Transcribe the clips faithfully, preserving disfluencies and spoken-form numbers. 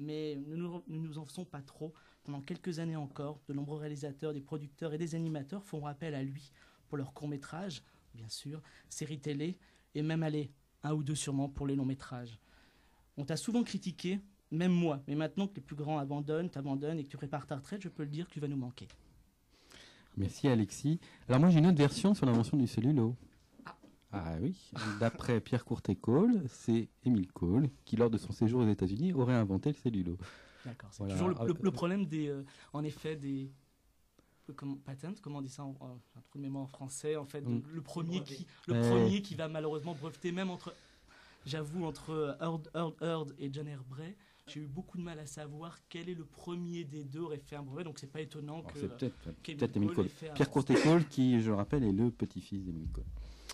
Mais nous ne nous en faisons pas trop. Pendant quelques années encore, de nombreux réalisateurs, des producteurs et des animateurs font appel à lui pour leurs courts-métrages, bien sûr, séries télé, et même, allez, un ou deux sûrement pour les longs-métrages. On t'a souvent critiqué, même moi, mais maintenant que les plus grands abandonnent, t'abandonnent et que tu prépares ta retraite, je peux le dire que tu vas nous manquer. Merci Alexis. Alors moi j'ai une autre version sur l'invention du cellulo. Ah, ah oui, d'après Pierre Courtécole, c'est Émile Cole qui, lors de son séjour aux États-Unis, aurait inventé le cellulo. D'accord, c'est voilà. toujours le, le, le problème des, euh, en effet, des comment, patents, comment on dit ça, en, en, un trou de mémoire en français, en fait, mm. le premier qui, le euh... premier qui va malheureusement breveter, même entre, j'avoue, entre Heard, Heard, Heard et John Herbray. J'ai eu beaucoup de mal à savoir quel est le premier des deux aurait fait un brevet, donc c'est pas étonnant Alors que c'est peut-être euh, peut Émile Cole. Pierre Courtécole, qui, je le rappelle, est le petit-fils d'Émile Cole.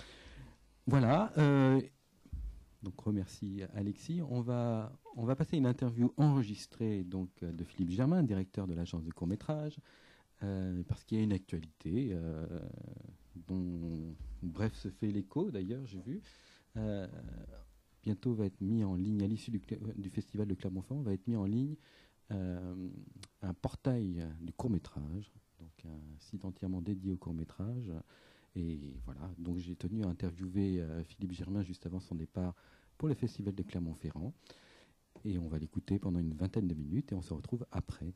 Voilà. Euh, donc remercie Alexis. On va on va passer une interview enregistrée donc de Philippe Germain, directeur de l'agence de court-métrage, euh, parce qu'il y a une actualité euh, dont bref se fait l'écho. D'ailleurs, j'ai vu. Euh, bientôt va être mis en ligne, à l'issue du, du festival de Clermont-Ferrand, va être mis en ligne euh, un portail du court-métrage, donc un site entièrement dédié au court-métrage. Et voilà, donc j'ai tenu à interviewer euh, Philippe Germain juste avant son départ pour le festival de Clermont-Ferrand. Et on va l'écouter pendant une vingtaine de minutes et on se retrouve après.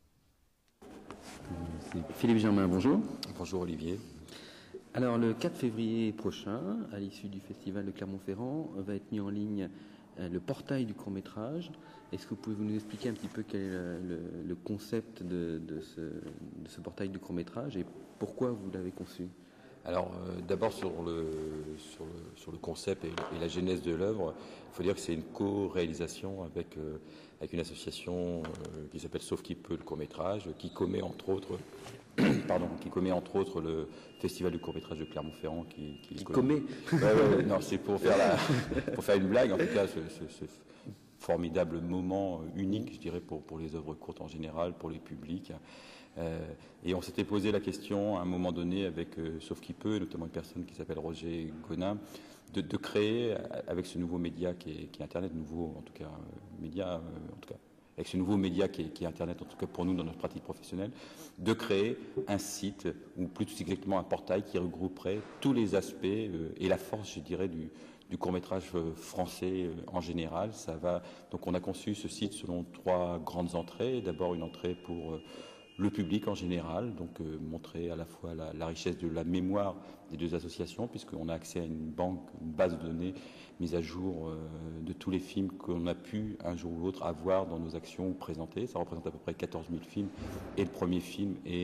C'est Philippe Germain, bonjour. Bonjour Olivier. Alors, le quatre février prochain, à l'issue du festival de Clermont-Ferrand, va être mis en ligne euh, le portail du court-métrage. Est-ce que vous pouvez nous expliquer un petit peu quel est le, le, le concept de, de, ce, de ce portail du court-métrage et pourquoi vous l'avez conçu ? Alors, euh, d'abord sur le, sur, le, sur le concept et, et la genèse de l'œuvre, il faut dire que c'est une co-réalisation avec, euh, avec une association euh, qui s'appelle Sauf qui peut le court-métrage, qui commet entre autres... Pardon, qui commet entre autres le festival du court-métrage de Clermont-Ferrand. Qui, qui, qui commet ouais, ouais, Non, c'est pour faire, la, pour faire une blague, en tout cas, ce, ce, ce formidable moment unique, je dirais, pour, pour les œuvres courtes en général, pour les publics. Euh, et on s'était posé la question à un moment donné avec euh, Sauf qui peut, notamment une personne qui s'appelle Roger Gonin, de, de créer, avec ce nouveau média qui est, qui est Internet, nouveau en tout cas, euh, média, euh, en tout cas, avec ce nouveau média qui est, qui est Internet, en tout cas pour nous dans notre pratique professionnelle, de créer un site, ou plus exactement un portail qui regrouperait tous les aspects euh, et la force, je dirais, du, du court-métrage euh, français euh, en général. Ça va, donc on a conçu ce site selon trois grandes entrées. D'abord une entrée pour euh, le public en général, donc euh, montrer à la fois la, la richesse de la mémoire des deux associations, puisqu'on a accès à une banque, une base de données mise à jour euh, de tous les films qu'on a pu un jour ou l'autre avoir dans nos actions ou présenter. Ça représente à peu près quatorze mille films, et le premier film est,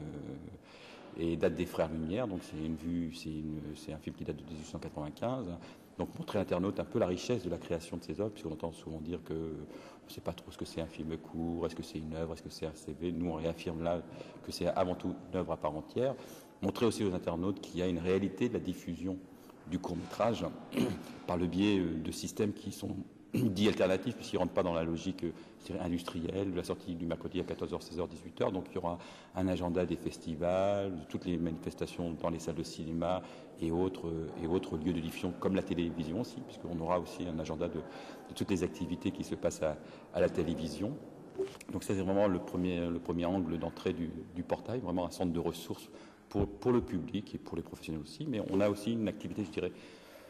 euh, et date des Frères Lumière, donc c'est une vue, c'est, une, c'est un film qui date de dix-huit cent quatre-vingt-quinze. Donc montrer à l'internaute un peu la richesse de la création de ces œuvres, puisqu'on entend souvent dire que on ne sait pas trop ce que c'est un film court, est-ce que c'est une œuvre, est-ce que c'est un C V. Nous, on réaffirme là que c'est avant tout une œuvre à part entière. Montrer aussi aux internautes qu'il y a une réalité de la diffusion du court-métrage par le biais de systèmes qui sont dits alternatifs, puisqu'ils ne rentrent pas dans la logique industrielle, de la sortie du mercredi à quatorze heures, seize heures, dix-huit heures. Donc il y aura un agenda des festivals, de toutes les manifestations dans les salles de cinéma et autres, et autres lieux de diffusion, comme la télévision aussi, puisqu'on aura aussi un agenda de, de toutes les activités qui se passent à, à la télévision. Donc ça, c'est vraiment le premier, le premier angle d'entrée du, du portail, vraiment un centre de ressources pour, pour le public et pour les professionnels aussi. Mais on a aussi une activité, je dirais,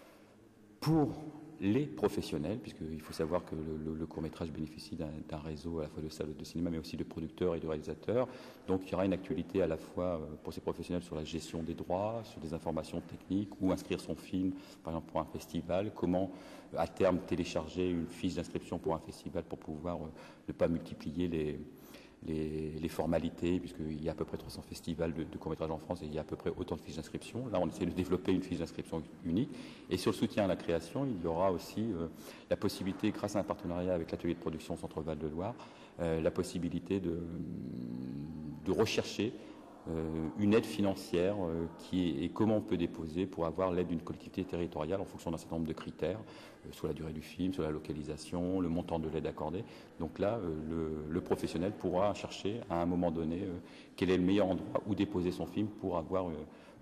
pour les professionnels, puisqu'il faut savoir que le, le, le court-métrage bénéficie d'un, d'un réseau à la fois de salles de cinéma, mais aussi de producteurs et de réalisateurs. Donc il y aura une actualité à la fois pour ces professionnels sur la gestion des droits, sur des informations techniques, ou inscrire son film, par exemple pour un festival, comment à terme télécharger une fiche d'inscription pour un festival pour pouvoir euh, ne pas multiplier les, les, les formalités, puisqu'il y a à peu près trois cents festivals de, de court-métrage en France et il y a à peu près autant de fiches d'inscription. Là, on essaie de développer une fiche d'inscription unique. Et sur le soutien à la création, il y aura aussi euh, la possibilité, grâce à un partenariat avec l'atelier de production Centre Val de Loire, euh, la possibilité de, de rechercher euh, une aide financière euh, qui est, et comment on peut déposer pour avoir l'aide d'une collectivité territoriale en fonction d'un certain nombre de critères, euh, sur la durée du film, sur la localisation, le montant de l'aide accordée. Donc là, euh, le, le professionnel pourra chercher à un moment donné euh, quel est le meilleur endroit où déposer son film pour avoir, euh,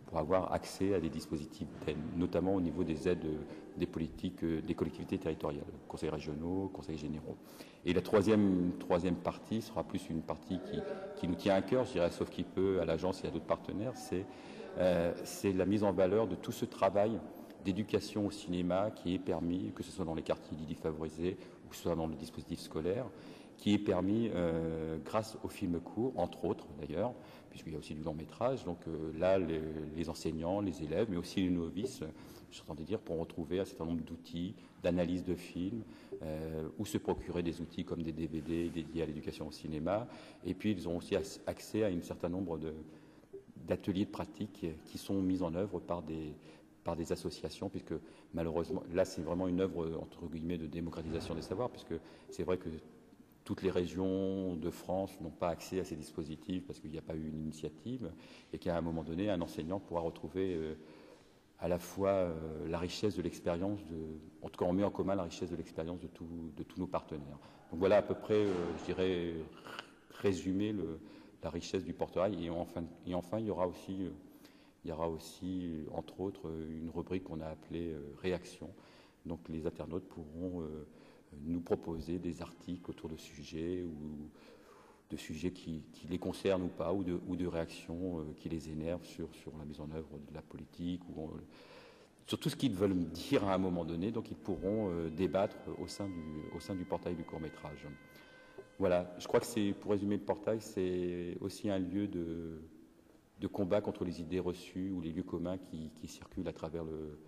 pour avoir accès à des dispositifs d'aide, notamment au niveau des aides des politiques des collectivités territoriales, conseils régionaux, conseils généraux. Et la troisième, troisième partie sera plus une partie qui, qui nous tient à cœur, je dirais, sauf qu'il peut, à l'agence et à d'autres partenaires, c'est euh, c'est la mise en valeur de tout ce travail d'éducation au cinéma qui est permis, que ce soit dans les quartiers dits défavorisés ou que ce soit dans le dispositif scolaire, qui est permis euh, grâce aux films courts, entre autres d'ailleurs, puisqu'il y a aussi du long métrage. Donc euh, là, les, les enseignants, les élèves, mais aussi les novices, j'entendais dire, pourront retrouver un certain nombre d'outils d'analyse de films, euh, ou se procurer des outils comme des D V D dédiés à l'éducation au cinéma. Et puis ils ont aussi accès à un certain nombre de, d'ateliers de pratique qui sont mis en œuvre par des, par des associations, puisque malheureusement, là c'est vraiment une œuvre entre guillemets de démocratisation des savoirs, puisque c'est vrai que toutes les régions de France n'ont pas accès à ces dispositifs parce qu'il n'y a pas eu une initiative, et qu'à un moment donné, un enseignant pourra retrouver euh, à la fois euh, la richesse de l'expérience, de, en tout cas on met en commun la richesse de l'expérience de, tout, de tous nos partenaires. Donc voilà à peu près, euh, je dirais, résumer le, la richesse du portail. Et enfin, et enfin il y aura aussi, euh, il y aura aussi, entre autres, une rubrique qu'on a appelée euh, réaction. Donc les internautes pourront euh, nous proposer des articles autour de sujets ou de sujets qui, qui les concernent ou pas, ou de, ou de réactions euh, qui les énervent sur, sur la mise en œuvre de la politique, ou on, sur tout ce qu'ils veulent dire à un moment donné. Donc ils pourront euh, débattre au sein du, au sein du portail du court-métrage. Voilà, je crois que c'est, pour résumer le portail, c'est aussi un lieu de, de combat contre les idées reçues ou les lieux communs qui, qui circulent à travers le,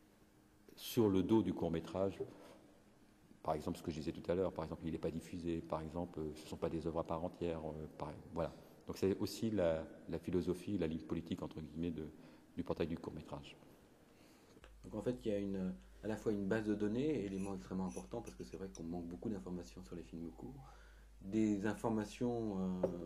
sur le dos du court-métrage. Par exemple, ce que je disais tout à l'heure, par exemple, il n'est pas diffusé, par exemple, ce ne sont pas des œuvres à part entière. Euh, par, voilà. Donc c'est aussi la, la philosophie, la ligne politique, entre guillemets, de, du portail du court-métrage. Donc en fait, il y a une, à la fois une base de données, élément extrêmement important, parce que c'est vrai qu'on manque beaucoup d'informations sur les films courts, des informations euh,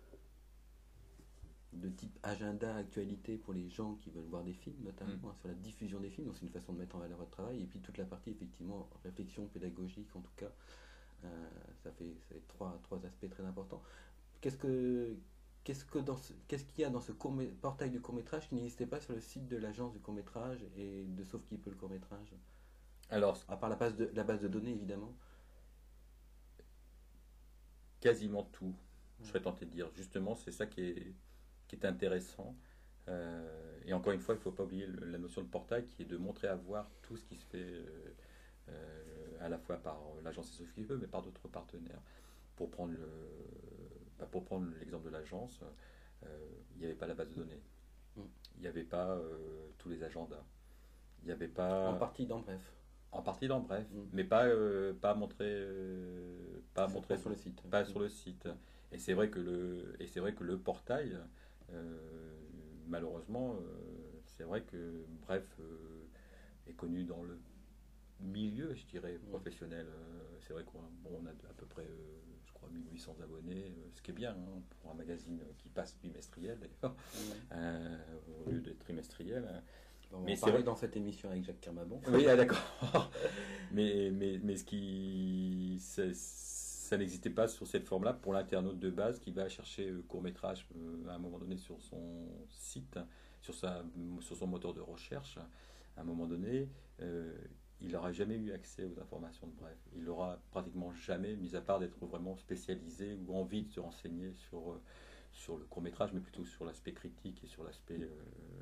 de type agenda, actualité pour les gens qui veulent voir des films, notamment mmh. hein, sur la diffusion des films. Donc c'est une façon de mettre en valeur votre travail. Et puis toute la partie, effectivement, réflexion pédagogique, en tout cas, euh, ça, fait, ça fait trois, trois aspects très importants. Qu'est-ce que qu'est-ce que dans ce, qu'est-ce qu'il y a dans ce court, portail du court-métrage qui n'existait pas sur le site de l'agence du court-métrage et de Sauf qui peut le court-métrage? Alors, à part la base de, la base de données, évidemment. Quasiment tout, je serais tenté de dire. Justement, c'est ça qui est qui est intéressant. Euh, et encore une fois, il ne faut pas oublier le, la notion de portail qui est de montrer à voir tout ce qui se fait euh, euh, à la fois par l'agence et Sauf qui peut, mais par d'autres partenaires. Pour prendre, le, bah pour prendre l'exemple de l'agence, euh, il n'y avait pas la base de données. Mm. Il n'y avait pas euh, tous les agendas. Il n'y avait pas... En partie dans Bref. En partie dans Bref, mm. mais pas, euh, pas montré, euh, pas montré pas sur le site. Pas mm. sur le site. Et c'est vrai que le, et c'est vrai que le portail... Euh, malheureusement, euh, c'est vrai que Bref euh, est connu dans le milieu, je dirais, professionnel. Euh, c'est vrai qu'on bon, on a à peu près, euh, je crois, mille huit cents abonnés, euh, ce qui est bien hein, pour un magazine qui passe bimestriel d'ailleurs, mmh. euh, au lieu d'être trimestriel. On mais c'est vrai dans cette émission avec Jacques Kermabon. Oui, ah, d'accord. mais, mais, mais ce qui... C'est, ça n'existait pas sur cette forme-là pour l'internaute de base qui va chercher euh, court-métrage euh, à un moment donné sur son site, sur, sa, sur son moteur de recherche. À un moment donné, euh, il n'aura jamais eu accès aux informations de Bref. Il n'aura pratiquement jamais, mis à part d'être vraiment spécialisé ou envie de se renseigner sur, euh, sur le court-métrage, mais plutôt sur l'aspect critique et sur l'aspect euh,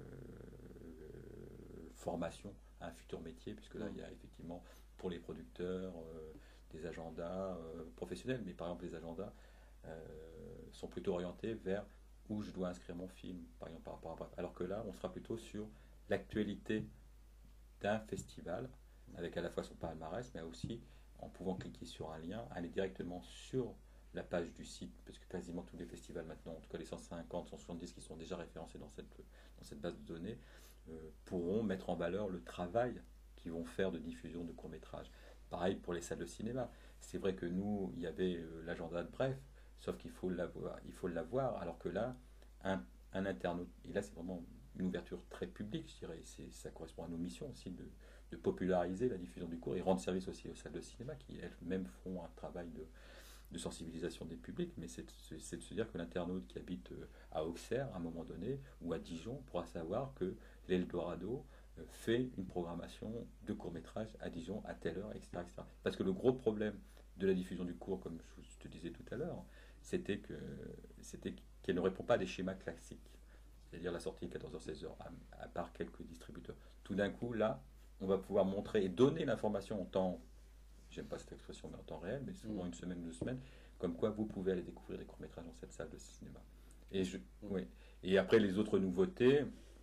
euh, formation à un futur métier, puisque là, il y a effectivement pour les producteurs... Euh, des agendas euh, professionnels, mais par exemple les agendas euh, sont plutôt orientés vers où je dois inscrire mon film, par exemple par rapport à Bref. Alors que là, on sera plutôt sur l'actualité d'un festival, avec à la fois son palmarès, mais aussi en pouvant cliquer sur un lien, aller directement sur la page du site, parce que quasiment tous les festivals maintenant, en tout cas les cent cinquante, cent soixante-dix qui sont déjà référencés dans cette, dans cette base de données, euh, pourront mettre en valeur le travail qu'ils vont faire de diffusion de courts-métrages. Pareil pour les salles de cinéma. C'est vrai que nous, il y avait euh, l'agenda de Bref, sauf qu'il faut l'avoir, il faut l'avoir, alors que là, un, un internaute, et là c'est vraiment une ouverture très publique, je dirais, c'est, ça correspond à nos missions aussi de, de populariser la diffusion du court et rendre service aussi aux salles de cinéma qui elles-mêmes font un travail de, de sensibilisation des publics, mais c'est de se dire que l'internaute qui habite à Auxerre, à un moment donné, ou à Dijon, pourra savoir que l'Eldorado fait une programmation de court-métrage à Dijon à telle heure, et cetera, et cetera. Parce que le gros problème de la diffusion du court, comme je te disais tout à l'heure, c'était que c'était qu'elle ne répond pas à des schémas classiques, c'est-à-dire la sortie quatorze heures seize heures, à, à part quelques distributeurs. Tout d'un coup, là, on va pouvoir montrer et donner l'information en temps, j'aime pas cette expression, mais en temps réel, mais souvent mmh. une semaine, deux semaines, comme quoi vous pouvez aller découvrir des courts-métrages dans cette salle de cinéma. Et, je, mmh. oui. et après, les autres nouveautés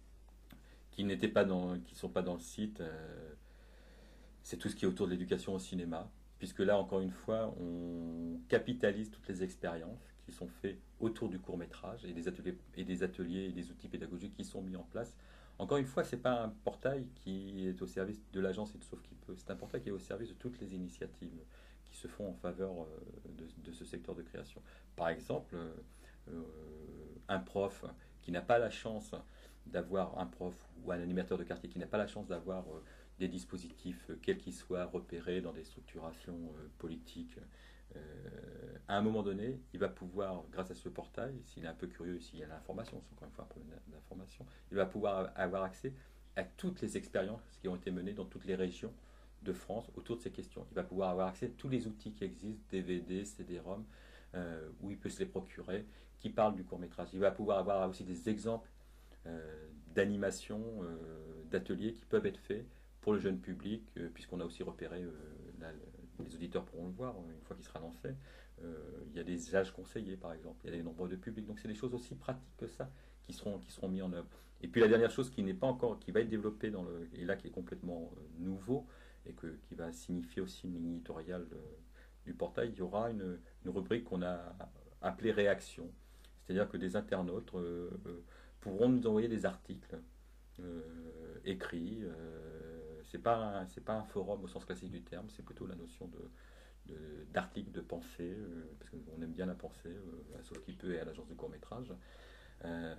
qui n'étaient pas dans, qui sont pas dans le site, euh, c'est tout ce qui est autour de l'éducation au cinéma, puisque là, encore une fois, on capitalise toutes les expériences qui sont faites autour du court-métrage et des ateliers et des ateliers et des outils pédagogiques qui sont mis en place. Encore une fois, ce n'est pas un portail qui est au service de l'agence et de Sauf qui peut, c'est un portail qui est au service de toutes les initiatives qui se font en faveur de, de ce secteur de création. Par exemple, euh, un prof qui n'a pas la chance d'avoir un prof ou un animateur de quartier qui n'a pas la chance d'avoir euh, des dispositifs, euh, quels qu'ils soient, repérés dans des structurations euh, politiques, euh, à un moment donné, il va pouvoir, grâce à ce portail, s'il est un peu curieux, s'il y a l'information, c'est encore une fois un problème d'information, il va pouvoir avoir accès à toutes les expériences qui ont été menées dans toutes les régions de France autour de ces questions. Il va pouvoir avoir accès à tous les outils qui existent, D V D, C D-ROM, euh, où il peut se les procurer, qui parlent du court-métrage. Il va pouvoir avoir aussi des exemples euh, d'animation, euh, d'ateliers qui peuvent être faits pour le jeune public, euh, puisqu'on a aussi repéré, euh, là, les auditeurs pourront le voir une fois qu'il sera lancé, euh, il y a des âges conseillés par exemple, il y a des nombres de publics, donc c'est des choses aussi pratiques que ça qui seront, qui seront mis en œuvre. Et puis la dernière chose qui n'est pas encore, qui va être développée dans le, et là qui est complètement euh, nouveau, et que, qui va signifier aussi une ligne éditoriale euh, du portail, il y aura une, une rubrique qu'on a appelée réaction, c'est-à-dire que des internautes euh, euh, pourront nous envoyer des articles euh, écrits. Euh, c'est pas un, c'est pas un forum au sens classique du terme, c'est plutôt la notion de, de, d'articles de pensée, euh, parce qu'on aime bien la pensée, euh, à Sauf qui peut et à l'agence de court-métrage. Euh,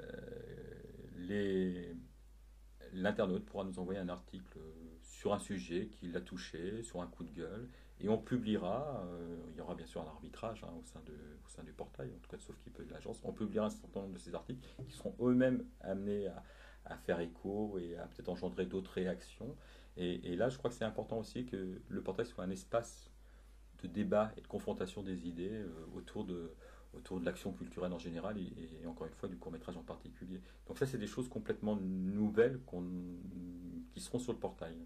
les, l'internaute pourra nous envoyer un article sur un sujet qui l'a touché, sur un coup de gueule, et on publiera, euh, il y aura bien sûr un arbitrage hein, au, sein de, au sein du portail, en tout cas de Sauf qui peut de l'agence, on publiera un certain nombre de ces articles qui seront eux-mêmes amenés à, à faire écho et à peut-être engendrer d'autres réactions. Et, et là, je crois que c'est important aussi que le portail soit un espace de débat et de confrontation des idées euh, autour de, autour de l'action culturelle en général et, et encore une fois du court-métrage en particulier. Donc ça, c'est des choses complètement nouvelles qu'on, qui seront sur le portail.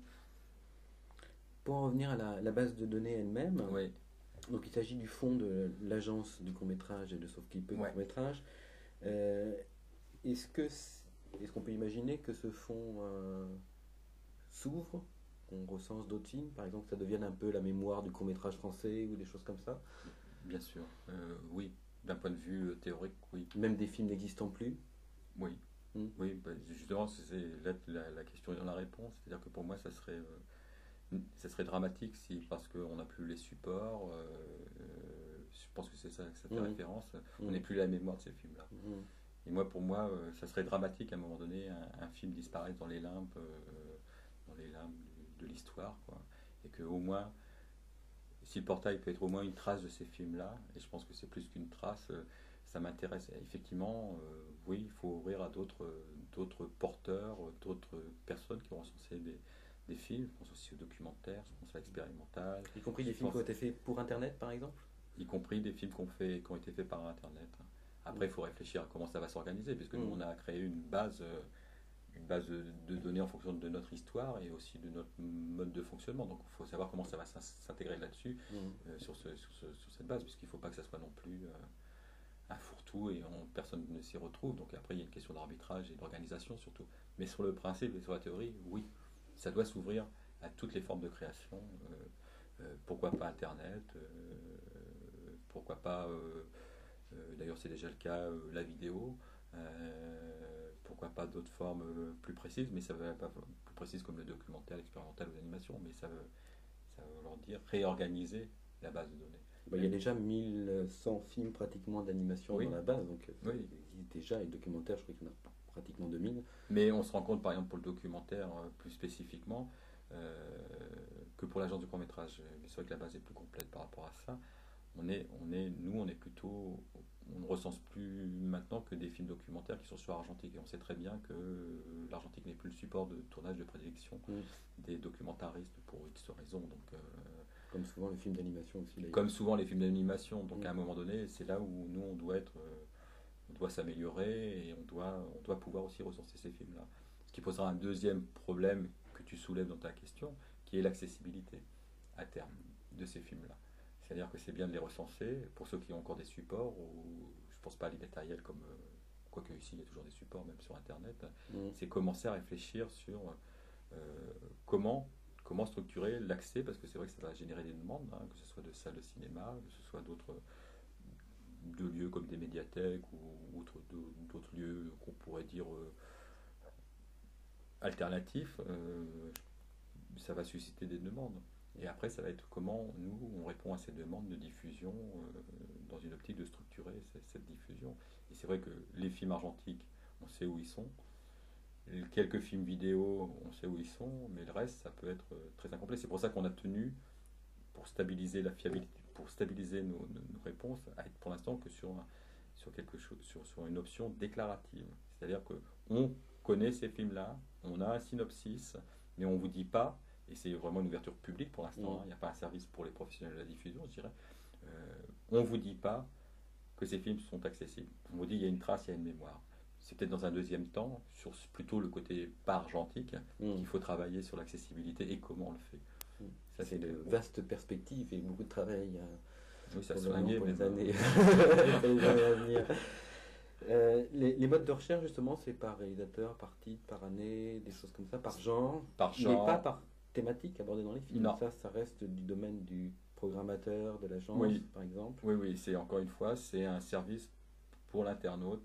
Pour en revenir à la, la base de données elle-même, oui. Donc il s'agit du fond de l'agence du court-métrage et de Sauf qui peut ouais. court-métrage. Euh, est-ce que est-ce qu'on peut imaginer que ce fonds euh, s'ouvre, qu'on recense d'autres films, par exemple, que ça devienne un peu la mémoire du court-métrage français ou des choses comme ça? Bien sûr, euh, oui. D'un point de vue théorique, oui. Même des films n'existant plus? Oui. Mmh. Oui, bah, justement, c'est la, la, la question dans la réponse. C'est-à-dire que pour moi, ça serait... Euh, ça serait dramatique si, parce qu'on n'a plus les supports, euh, euh, je pense que c'est ça que ça fait mmh. référence, mmh. on n'est plus la mémoire de ces films-là. Mmh. Et moi, pour moi, euh, ça serait dramatique à un moment donné, un, un film disparaisse dans les limbes, euh, dans les limbes de, de l'histoire, quoi. Et qu'au moins, si le portail peut être au moins une trace de ces films-là, et je pense que c'est plus qu'une trace, euh, ça m'intéresse. Effectivement, euh, oui, il faut ouvrir à d'autres, d'autres porteurs, d'autres personnes qui ont recensé des des films, je pense aussi aux documentaires, je pense à l'expérimental. Y compris des films qui ont été faits pour Internet, par exemple? Y compris des films qui ont, fait, qui ont été faits par Internet. Après, il mmh. faut réfléchir à comment ça va s'organiser, puisque mmh. nous, on a créé une base, une base de, de données en fonction de notre histoire et aussi de notre mode de fonctionnement. Donc, il faut savoir comment ça va s'intégrer là-dessus, mmh. euh, sur, ce, sur, ce, sur cette base, puisqu'il ne faut pas que ça soit non plus euh, un fourre-tout et on, personne ne s'y retrouve. Donc, après, il y a une question d'arbitrage et d'organisation surtout. Mais sur le principe et sur la théorie, oui. Ça doit s'ouvrir à toutes les formes de création. Euh, euh, pourquoi pas Internet euh, Pourquoi pas, euh, euh, d'ailleurs c'est déjà le cas, euh, la vidéo. Euh, pourquoi pas d'autres formes euh, plus précises, mais ça veut pas plus précises comme le documentaire, l'expérimental ou l'animation, mais ça veut, ça veut leur dire réorganiser la base de données. Bah, il y a déjà mille cent films pratiquement d'animation oui. dans la base, donc oui. il existe déjà, et le documentaire, je crois qu'il y en a pas. Pratiquement deux mille. Mais on se rend compte, par exemple, pour le documentaire, euh, plus spécifiquement, euh, que pour l'agence de court-métrage, mais c'est vrai que la base est plus complète par rapport à ça, On est, on est, nous, on est plutôt, on ne recense plus maintenant que des films documentaires qui sont sur argentique. Et on sait très bien que l'argentique n'est plus le support de tournage de prédilection mmh. des documentaristes pour X raisons. Donc, euh, comme souvent les films d'animation aussi. Comme souvent les films d'animation. Donc mmh. à un moment donné, c'est là où nous, on doit être, euh, on doit s'améliorer et on doit, on doit pouvoir aussi ressourcer ces films-là. Ce qui posera un deuxième problème que tu soulèves dans ta question, qui est l'accessibilité à terme de ces films-là. C'est-à-dire que c'est bien de les recenser pour ceux qui ont encore des supports, ou je ne pense pas à l'immatériel comme, euh, quoique ici il y a toujours des supports, même sur Internet, mmh. c'est commencer à réfléchir sur euh, comment, comment structurer l'accès, parce que c'est vrai que ça va générer des demandes, hein, que ce soit de salles de cinéma, que ce soit d'autres de lieux comme des médiathèques ou autres, d'autres lieux qu'on pourrait dire euh, alternatifs, euh, ça va susciter des demandes. Et après, ça va être comment nous, on répond à ces demandes de diffusion euh, dans une optique de structurer cette, cette diffusion. Et c'est vrai que les films argentiques, on sait où ils sont. Quelques films vidéo, on sait où ils sont, mais le reste, ça peut être très incomplet. C'est pour ça qu'on a tenu, pour stabiliser la fiabilité, pour stabiliser nos, nos, nos réponses, à être pour l'instant que sur, un, sur, quelque chose, sur, sur une option déclarative. C'est-à-dire qu'on connaît ces films-là, on a un synopsis, mais on ne vous dit pas. Et c'est vraiment une ouverture publique pour l'instant, il mmh. n'y a pas un service pour les professionnels de la diffusion, je dirais. Euh, on ne vous dit pas que ces films sont accessibles. On vous dit qu'il y a une trace, il y a une mémoire. C'est peut-être dans un deuxième temps, sur plutôt le côté pas argentique, mmh. qu'il faut travailler sur l'accessibilité et comment on le fait. Mmh. Ça, c'est une vaste perspective et beaucoup de travail. Euh, oui, ça se soignait, pour mais les années, les années à venir. Euh, les, les modes de recherche, justement, c'est par réalisateur, par titre, par année, des choses comme ça, par genre, par genre. mais pas par thématique abordée dans les films. Non. Ça, ça reste du domaine du programmateur, de l'agence, oui. par exemple. Oui, oui, c'est encore une fois, c'est un service pour l'internaute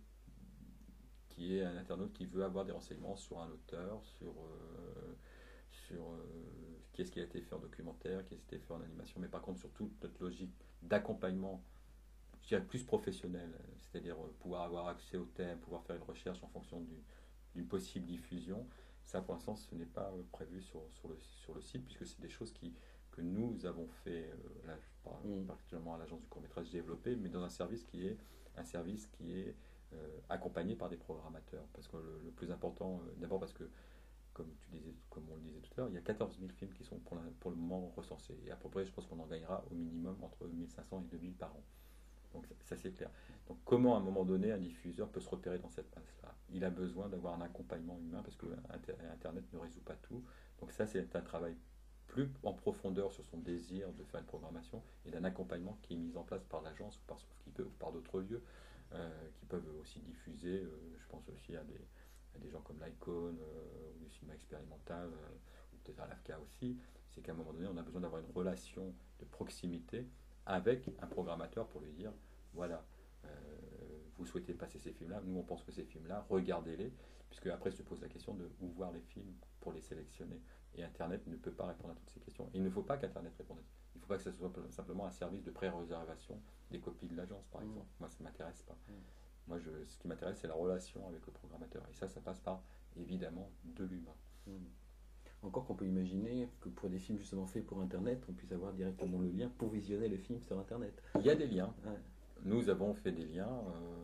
qui est un internaute qui veut avoir des renseignements sur un auteur, sur, euh, sur euh, qu'est-ce qui a été fait en documentaire, qu'est-ce qui a été fait en animation, mais par contre sur toute notre logique d'accompagnement, je dirais plus professionnel, c'est-à-dire pouvoir avoir accès au thème, pouvoir faire une recherche en fonction du, d'une possible diffusion. Ça, pour l'instant, ce n'est pas prévu sur, sur, le, sur le site, puisque c'est des choses qui, que nous avons fait, euh, là, je parle mmh. particulièrement à l'agence du court-métrage développé, mais dans un service qui est un service qui est euh, accompagné par des programmateurs. Parce que le, le plus important, euh, d'abord parce que, comme tu disais, comme on le disait tout à l'heure, il y a quatorze mille films qui sont pour, la, pour le moment recensés. Et à peu près, je pense qu'on en gagnera au minimum entre mille cinq cents et deux mille par an. Donc ça, c'est clair. Donc comment à un moment donné un diffuseur peut se repérer dans cette masse-là? Il a besoin d'avoir un accompagnement humain parce que Internet ne résout pas tout. Donc ça, c'est un travail plus en profondeur sur son désir de faire une programmation et d'un accompagnement qui est mis en place par l'agence ou par Sauf-qui-peut ou par d'autres lieux euh, qui peuvent aussi diffuser. Euh, je pense aussi à des, à des gens comme l'Icône euh, ou du cinéma expérimental euh, ou peut-être à l'A F C A aussi. C'est qu'à un moment donné, on a besoin d'avoir une relation de proximité avec un programmateur pour lui dire voilà, euh, vous souhaitez passer ces films-là, nous on pense que ces films-là, regardez-les, puisque après se pose la question de où voir les films pour les sélectionner. Et Internet ne peut pas répondre à toutes ces questions. Et il ne faut pas qu'Internet réponde à ça. Il ne faut pas que ce soit simplement un service de pré-réservation des copies de l'agence, par mmh. exemple. Moi, ça ne m'intéresse pas. Mmh. Moi, je, ce qui m'intéresse, c'est la relation avec le programmateur. Et ça, ça passe par, évidemment, de l'humain. Mmh. Encore qu'on peut imaginer que pour des films justement faits pour Internet, on puisse avoir directement le lien pour visionner le film sur Internet. Il y a des liens. Ouais. Nous avons fait des liens. Euh,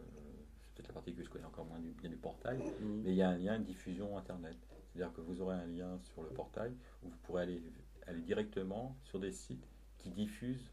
c'est peut-être la partie que je connais encore moins du, bien du portail, mmh. mais il y a un lien de diffusion Internet. C'est-à-dire que vous aurez un lien sur le portail où vous pourrez aller, aller directement sur des sites qui diffusent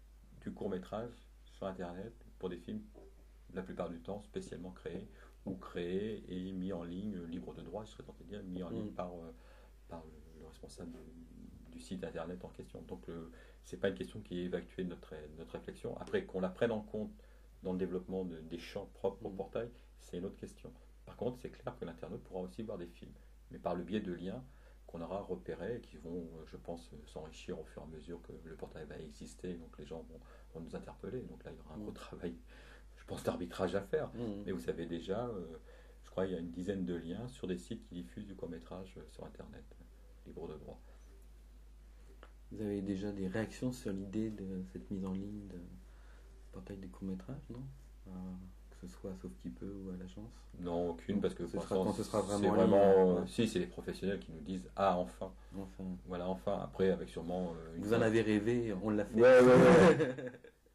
du court-métrage sur Internet pour des films, la plupart du temps, spécialement créés ou créés et mis en ligne, libre de droit, je serais tenté de dire, mis en ligne mmh. par... Euh, par le, le responsable du, du site internet en question. Donc ce n'est pas une question qui est évacuée de notre, notre réflexion. Après, qu'on la prenne en compte dans le développement de, des champs propres au portail, c'est une autre question. Par contre, c'est clair que l'internaute pourra aussi voir des films, mais par le biais de liens qu'on aura repérés et qui vont, je pense, s'enrichir au fur et à mesure que le portail va exister. Donc les gens vont, vont nous interpeller. Donc là, il y aura un gros travail, je pense, d'arbitrage à faire. Mmh. Mais vous savez déjà... Euh, je crois qu'il y a une dizaine de liens sur des sites qui diffusent du court-métrage sur Internet, libre de droit. Vous avez déjà des réactions sur l'idée de cette mise en ligne de portail des courts-métrages, non euh, Que ce soit à Sauf-qui-peut ou à l'agence? Non, aucune, parce que ce sera, quand ce sera vraiment... C'est vraiment euh, si, c'est les professionnels qui nous disent « Ah, enfin !» Enfin. Voilà, enfin. Après, avec sûrement... Euh, Vous en avez rêvé, on l'a fait. Ouais, ouais, ouais.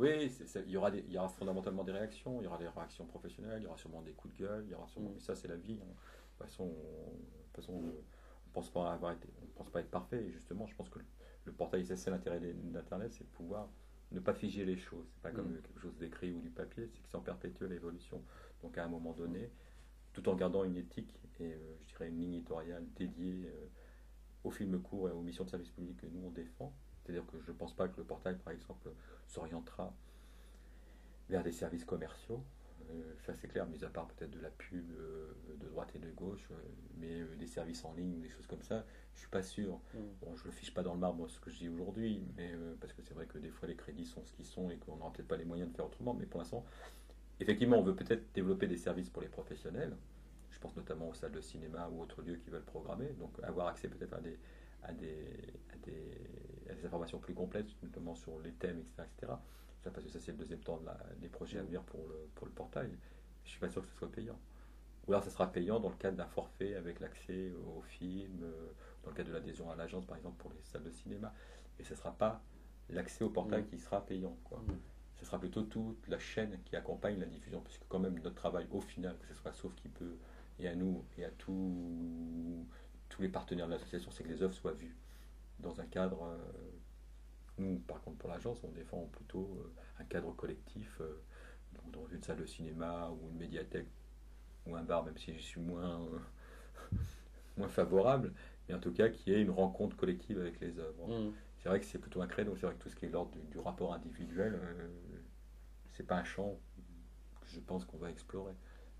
Oui, c'est, c'est, il, y aura des, il y aura fondamentalement des réactions, il y aura des réactions professionnelles, il y aura sûrement des coups de gueule, il y aura sûrement, Mm. mais ça c'est la vie. Hein. De toute façon, on, de toute façon, on ne pense pas avoir été, on pense pas être parfait. Et justement, je pense que le, le portail, c'est l'intérêt d'Internet, c'est de pouvoir ne pas figer les choses. C'est pas comme Mm. quelque chose d'écrit ou du papier, c'est que c'est en perpétuelle évolution. Donc à un moment donné, tout en gardant une éthique et euh, je dirais une ligne éditoriale dédiée euh, aux films courts et aux missions de service public que nous on défend. C'est-à-dire que je ne pense pas que le portail, par exemple, s'orientera vers des services commerciaux. Euh, ça c'est clair, mis à part peut-être de la pub euh, de droite et de gauche, euh, mais euh, des services en ligne ou des choses comme ça, je suis pas sûr. Mm. Bon, je le fiche pas dans le marbre ce que je dis aujourd'hui, mais euh, parce que c'est vrai que des fois les crédits sont ce qu'ils sont et qu'on n'aura peut-être pas les moyens de faire autrement. Mais pour l'instant, effectivement, on veut peut-être développer des services pour les professionnels. Je pense notamment aux salles de cinéma ou autres lieux qui veulent programmer, donc avoir accès peut-être à des à des, à des, à des informations plus complètes, notamment sur les thèmes, et cetera, et cetera. Ça, parce que ça, c'est le deuxième temps de la, des projets à venir pour le, pour le portail. Je ne suis pas sûr que ce soit payant. Ou alors, ça sera payant dans le cadre d'un forfait avec l'accès aux films, dans le cadre de l'adhésion à l'agence, par exemple, pour les salles de cinéma. Et ce ne sera pas l'accès au portail mmh. qui sera payant, quoi. Mmh. Ce sera plutôt toute la chaîne qui accompagne la diffusion, puisque quand même, notre travail, au final, que ce soit Sauf qui peut, et à nous, et à tous tous les partenaires de l'association, c'est que les œuvres soient vues dans un cadre. Euh, nous, par contre, pour l'agence, on défend plutôt euh, un cadre collectif, euh, donc dans une salle de cinéma ou une médiathèque ou un bar, même si je suis moins, euh, moins favorable, mais en tout cas, qu'il y ait une rencontre collective avec les œuvres. Mmh. C'est vrai que c'est plutôt un créneau, c'est vrai que tout ce qui est l'ordre du, du rapport individuel, euh, c'est pas un champ que je pense qu'on va explorer.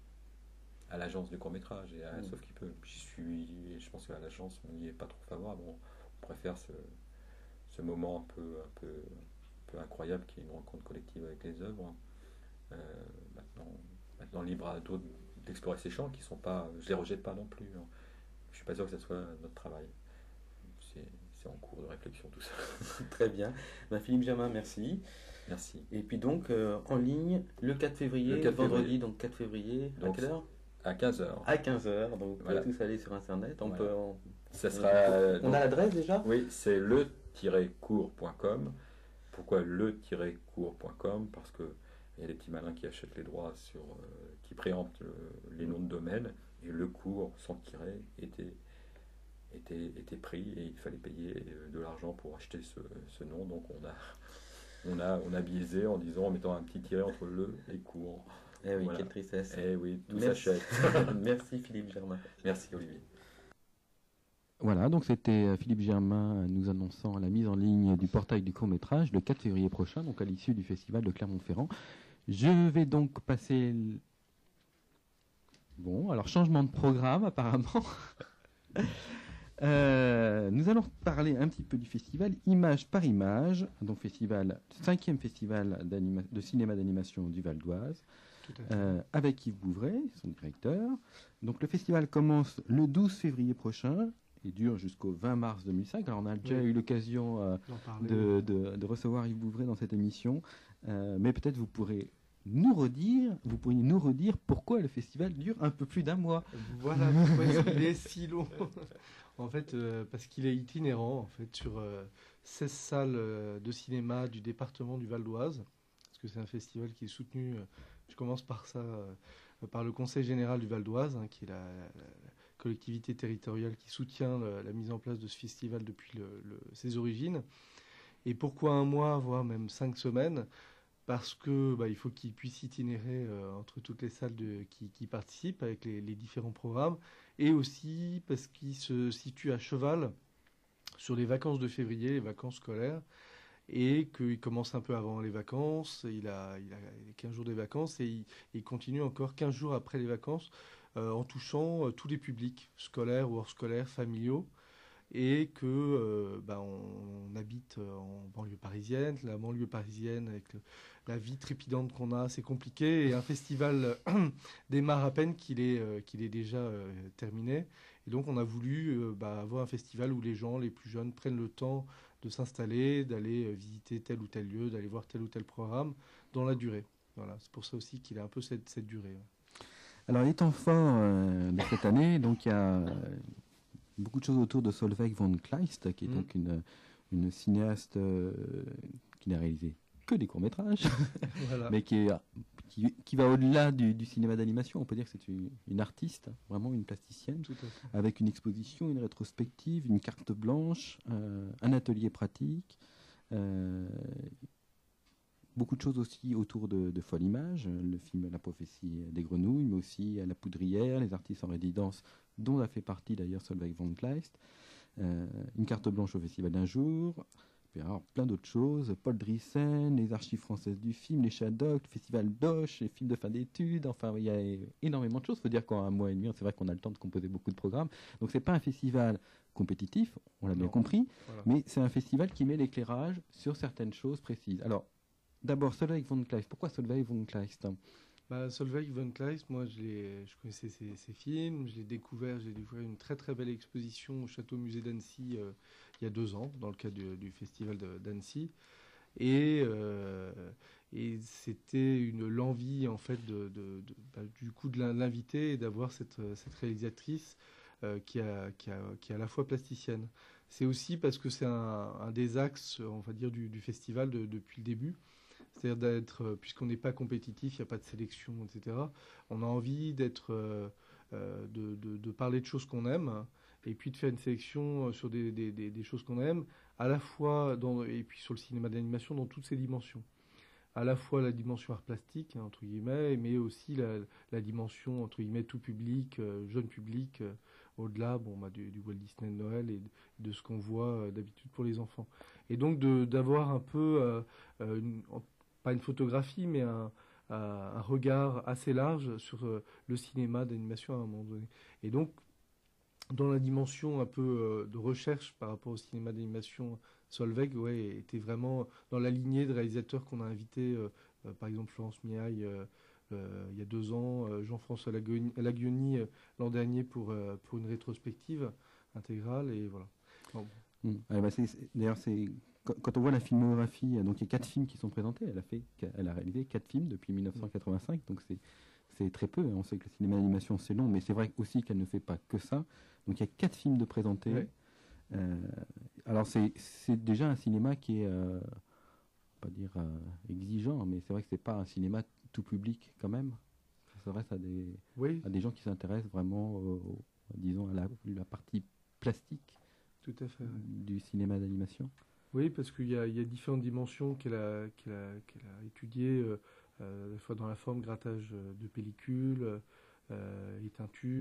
À l'agence du court-métrage et à mmh. Sauf qui peut. J'y suis, je pense qu'à l'agence, on n'y est pas trop favorable. On, on préfère ce, ce moment un peu, un, peu, un peu incroyable qui est une rencontre collective avec les œuvres. Euh, maintenant, maintenant, libre à d'autres d'explorer ces champs qui ne sont pas. Je ne les rejette pas non plus. Hein. Je ne suis pas sûr que ce soit notre travail. C'est, c'est en cours de réflexion tout ça. Très bien. Ben, Philippe Germain, merci. Merci. Et puis donc, euh, en ligne, le quatre février, le quatre vendredi, février. donc quatre février, donc, à quelle heure ? À quinze heures. À quinze heures, donc vous voilà. pouvez tous aller sur Internet. On, voilà. peut, on, Ça sera, on, donc, on a l'adresse déjà ? Oui, c'est le tiret court point com. Pourquoi le tiret court point com ? Parce qu'il y a des petits malins qui achètent les droits, sur, euh, qui préemptent euh, les noms de domaine, et le court sans tiret était, était, était pris, et il fallait payer de l'argent pour acheter ce, ce nom. Donc on a, on, a, on a biaisé en disant, en mettant un petit tiret entre le et court. Eh oui, voilà. Quelle tristesse. Eh oui, tout Merci. s'achète. Merci Philippe Germain. Merci Olivier. Voilà, donc c'était Philippe Germain nous annonçant la mise en ligne du portail du court-métrage le quatre février prochain, donc à l'issue du festival de Clermont-Ferrand. Je vais donc passer... Bon, alors changement de programme apparemment. euh, nous allons parler un petit peu du festival Image par Image, donc festival, cinquième festival de cinéma d'animation du Val d'Oise. Euh, avec Yves Bouvray, son directeur. Donc le festival commence le douze février prochain et dure jusqu'au vingt mars deux mille cinq. Alors on a déjà oui. eu l'occasion euh, de, de, de recevoir Yves Bouvray dans cette émission, euh, mais peut-être vous pourrez nous redire, vous pourriez nous redire pourquoi le festival dure un peu plus d'un mois. Voilà pourquoi il est si long. En fait, euh, parce qu'il est itinérant en fait sur euh, seize salles euh, de cinéma du département du Val d'Oise, parce que c'est un festival qui est soutenu. Euh, Je commence par ça, euh, par le Conseil général du Val d'Oise, hein, qui est la, la, la collectivité territoriale qui soutient le, la mise en place de ce festival depuis le, le, ses origines. Et pourquoi un mois, voire même cinq semaines ? Parce que bah, il faut qu'il puisse itinérer euh, entre toutes les salles de, qui, qui participent avec les, les différents programmes, et aussi parce qu'il se situe à cheval sur les vacances de février, les vacances scolaires. Et qu'il commence un peu avant les vacances, il a, il a quinze jours des vacances, et il, il continue encore quinze jours après les vacances, euh, en touchant euh, tous les publics, scolaires ou hors scolaires, familiaux, et que euh, bah, on, on habite en banlieue parisienne, la banlieue parisienne, avec le, la vie trépidante qu'on a, c'est compliqué, et un festival euh, démarre à peine qu'il est, euh, qu'il est déjà euh, terminé, et donc on a voulu euh, bah, avoir un festival où les gens, les plus jeunes, prennent le temps de s'installer, d'aller visiter tel ou tel lieu, d'aller voir tel ou tel programme dans la durée. Voilà, c'est pour ça aussi qu'il a un peu cette, cette durée. Alors, les temps forts euh, de cette année, donc il y a euh, beaucoup de choses autour de Solveig von Kleist, qui est mmh. donc une, une cinéaste euh, qui n'a réalisé que des courts-métrages, Voilà. mais qui, est, qui, qui va au-delà du, du cinéma d'animation. On peut dire que c'est une, une artiste, vraiment une plasticienne, Tout à fait. avec une exposition, une rétrospective, une carte blanche, euh, un atelier pratique, euh, beaucoup de choses aussi autour de, de Folle Image, le film La prophétie des grenouilles, mais aussi La poudrière, les artistes en résidence, dont a fait partie d'ailleurs Solveig von Kleist, euh, une carte blanche au Festival d'un jour, puis alors plein d'autres choses, Paul Drissen, les archives françaises du film, les Shadocks, le Festival d'Auch, les films de fin d'études, enfin il y a énormément de choses. Il faut dire qu'en un mois et demi, c'est vrai qu'on a le temps de composer beaucoup de programmes, donc c'est pas un festival compétitif, on l'a bien Non. compris, Voilà. mais c'est un festival qui met l'éclairage sur certaines choses précises. Alors, d'abord, Solveig von Kleist. Pourquoi Solveig von Kleist? Bah, Solveig von Kleist, moi je, l'ai- je connaissais ses, ses films, je l'ai découvert, j'ai découvert une très très belle exposition au Château Musée d'Annecy euh, il y a deux ans, dans le cadre du, du festival de- d'Annecy. Et, euh, et c'était une l'envie en fait de, de- de- bah, du coup de l'in- l'inviter et d'avoir cette, cette réalisatrice euh, qui, a, qui, a, qui est à la fois plasticienne. C'est aussi parce que c'est un, un des axes, on va dire, du, du festival de- depuis le début. C'est-à-dire d'être, euh, puisqu'on n'est pas compétitif, il n'y a pas de sélection, et cetera. On a envie d'être, euh, euh, de, de- de parler de choses qu'on aime, et puis de faire une sélection euh, sur des, des- des- des choses qu'on aime, à la fois dans, et puis sur le cinéma d'animation dans toutes ses dimensions. À la fois la dimension art plastique, hein, entre guillemets, mais aussi la, la dimension, entre guillemets, tout public, euh, jeune public, euh, au-delà bon, bah, du, du Walt Disney de Noël et de, de ce qu'on voit euh, d'habitude pour les enfants. Et donc de- d'avoir un peu, euh, euh, une- pas une photographie, mais un, un- un regard assez large sur euh, le cinéma d'animation à un moment donné. Et donc, dans la dimension un peu euh, de recherche par rapport au cinéma d'animation, Solveig ouais, était vraiment dans la lignée de réalisateurs qu'on a invités, euh, euh, par exemple Florence Miaille euh, euh, il y a deux ans, euh, Jean-François Laguioni Laguioni, euh, l'an dernier pour, euh, pour une rétrospective intégrale. Et voilà. Bon. Mm. Ah, bah, c'est- c'est- D'ailleurs, c'est quand, quand on voit la filmographie, euh, donc il y a quatre films qui sont présentés. Elle a fait, elle a réalisé quatre films depuis mille neuf cent quatre-vingt-cinq, donc c'est c'est très peu. On sait que le cinéma d'animation c'est long, mais c'est vrai aussi qu'elle ne fait pas que ça. Donc il y a quatre films de présentés. Ouais. Euh, alors c'est c'est déjà un cinéma qui est, euh, pas dire euh, exigeant, mais c'est vrai que c'est pas un cinéma tout public quand même. Ça s'adresse à des Oui, à des gens qui s'intéressent vraiment, au- au- disons, à la, la partie plastique tout à fait. Ouais. du cinéma d'animation. Oui, parce qu'il y a, il y a différentes dimensions qu'elle a, qu'elle a, qu'elle a étudiées, euh, euh, à la fois dans la forme, grattage euh, de pellicule, euh, et teinture,